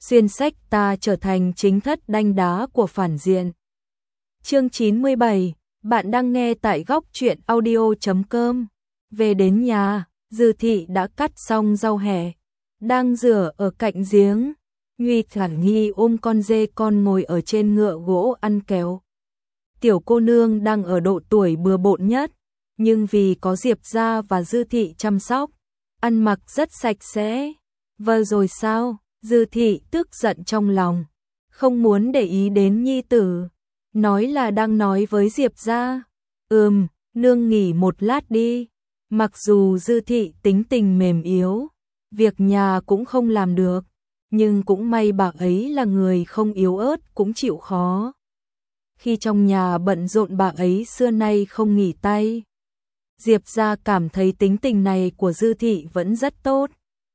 xuyên sách ta trở thành chính thất đanh đá của phản diện. Chương 97, bạn đang nghe tại góc truyện audio.com. Về đến nhà, Dư Thị đã cắt xong rau hẹ, đang rửa ở cạnh giếng. Nguy Thản Nhi ôm con dê con ngồi ở trên ngựa gỗ ăn kéo. Tiểu cô nương đang ở độ tuổi bừa bộn nhất, nhưng vì có Diệp gia và Dư Thị chăm sóc, ăn mặc rất sạch sẽ. Vâng rồi sao? Dư Thị tức giận trong lòng, không muốn để ý đến nhi tử, nói là đang nói với Diệp gia. Nương nghỉ một lát đi. Mặc dù Dư Thị tính tình mềm yếu, việc nhà cũng không làm được, nhưng cũng may bà ấy là người không yếu ớt cũng chịu khó. Khi trong nhà bận rộn bà ấy xưa nay không nghỉ tay. Diệp gia cảm thấy tính tình này của Dư Thị vẫn rất tốt.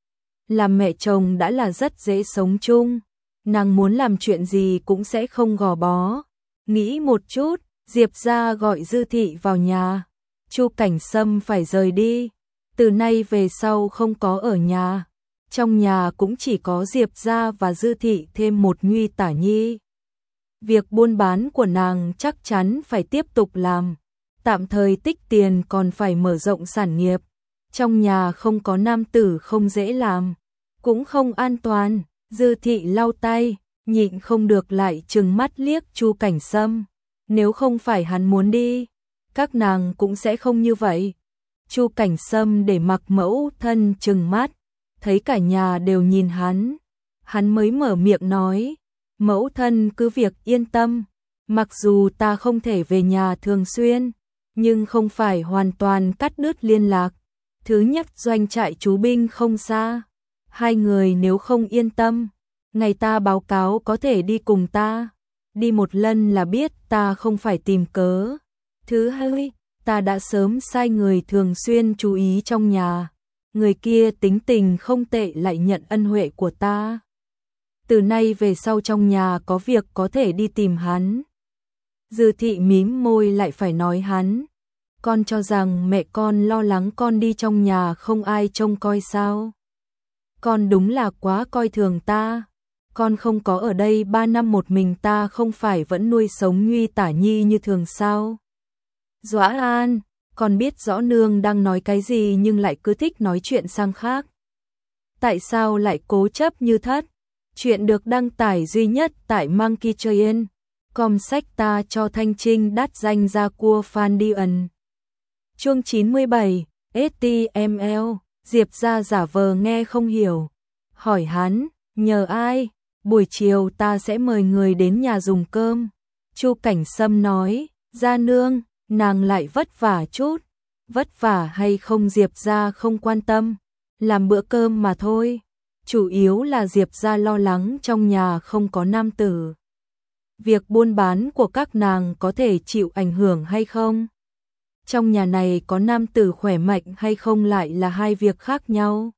Làm mẹ chồng đã là rất dễ sống chung, nàng muốn làm chuyện gì cũng sẽ không gò bó. Nghĩ một chút, Diệp gia gọi Dư Thị vào nhà. Chu Cảnh Sâm phải rời đi, từ nay về sau không có ở nhà. Trong nhà cũng chỉ có Diệp gia và Dư Thị thêm một Nguy Tả Nhi. Việc buôn bán của nàng chắc chắn phải tiếp tục làm, tạm thời tích tiền còn phải mở rộng sản nghiệp. Trong nhà không có nam tử không dễ làm, cũng không an toàn. Dư Thị lau tay, nhịn không được lại trừng mắt liếc Chu Cảnh Sâm. Nếu không phải hắn muốn đi, các nàng cũng sẽ không như vậy. Chu Cảnh Sâm để mặc mẫu thân trừng mắt, thấy cả nhà đều nhìn hắn mới mở miệng nói, mẫu thân cứ việc yên tâm, mặc dù ta không thể về nhà thường xuyên, nhưng không phải hoàn toàn cắt đứt liên lạc. Thứ nhất doanh trại trú binh không xa, hai người nếu không yên tâm, ngày ta báo cáo có thể đi cùng ta, đi một lần là biết ta không phải tìm cớ. Thứ hai, ta đã sớm sai người thường xuyên chú ý trong nhà, người kia tính tình không tệ lại nhận ân huệ của ta. Từ nay về sau trong nhà có việc có thể đi tìm hắn. Dư Thị mím môi lại phải nói hắn. Con cho rằng mẹ con lo lắng con đi trong nhà không ai trông coi sao? Con đúng là quá coi thường ta. Con không có ở đây 3 năm một mình ta không phải vẫn nuôi sống Nguy Tả Nhi như thường sao? Dõa An, con biết rõ nương đang nói cái gì nhưng lại cứ thích nói chuyện sang khác. Tại sao lại cố chấp như thất? Chuyện được đăng tải duy nhất tại Monkey Train. Com sách ta cho Thanh Trinh đắt danh ra cua Phan Đi Ẩn. Chương 97, HTML. Diệp gia giả vờ nghe không hiểu, hỏi hắn, nhờ ai? Buổi chiều ta sẽ mời người đến nhà dùng cơm. Chu Cảnh Sâm nói, gia nương, nàng lại vất vả chút. Vất vả hay không Diệp gia không quan tâm, làm bữa cơm mà thôi. Chủ yếu là Diệp gia lo lắng trong nhà không có nam tử. Việc buôn bán của các nàng có thể chịu ảnh hưởng hay không? Trong nhà này có nam tử khỏe mạnh hay không lại là hai việc khác nhau.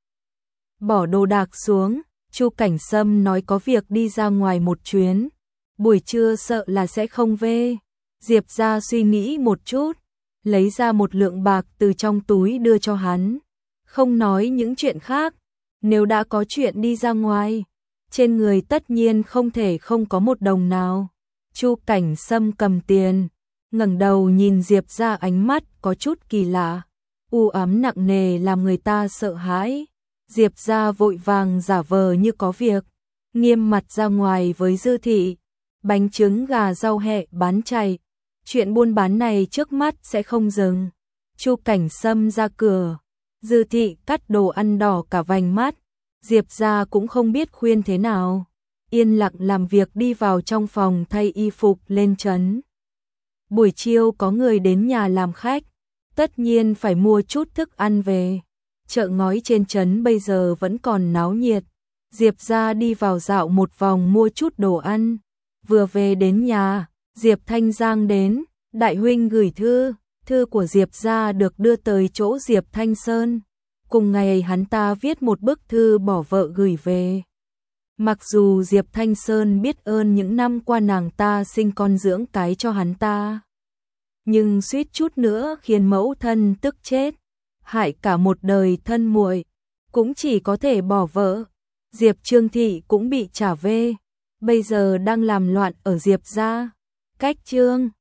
Bỏ đồ đạc xuống, Chu Cảnh Sâm nói có việc đi ra ngoài một chuyến. Buổi trưa sợ là sẽ không về. Diệp gia suy nghĩ một chút, lấy ra một lượng bạc từ trong túi đưa cho hắn. Không nói những chuyện khác, nếu đã có chuyện đi ra ngoài, trên người tất nhiên không thể không có một đồng nào. Chu Cảnh Sâm cầm tiền, ngẩng đầu nhìn Diệp gia, ánh mắt có chút kỳ lạ, u ám nặng nề làm người ta sợ hãi. Diệp gia vội vàng giả vờ như có việc, nghiêm mặt ra ngoài với Dư Thị, bánh trứng gà rau hẹ bán chạy. Chuyện buôn bán này trước mắt sẽ không dừng. Chu Cảnh Sâm ra cửa, Dư Thị cắt đồ ăn đỏ cả vành mắt. Diệp gia cũng không biết khuyên thế nào, yên lặng làm việc đi vào trong phòng thay y phục lên trấn. Buổi chiều có người đến nhà làm khách, tất nhiên phải mua chút thức ăn về. Chợ ngói trên trấn bây giờ vẫn còn náo nhiệt. Diệp gia đi vào dạo một vòng mua chút đồ ăn. Vừa về đến nhà, Diệp Thanh Giang đến, đại huynh gửi thư. Thư của Diệp gia được đưa tới chỗ Diệp Thanh Sơn. Cùng ngày hắn ta viết một bức thư bỏ vợ gửi về. Mặc dù Diệp Thanh Sơn biết ơn những năm qua nàng ta sinh con dưỡng cái cho hắn ta, nhưng suýt chút nữa khiến mẫu thân tức chết, hại cả một đời thân muội, cũng chỉ có thể bỏ vợ. Diệp Trương Thị cũng bị trả về, bây giờ đang làm loạn ở Diệp gia. Cách Trương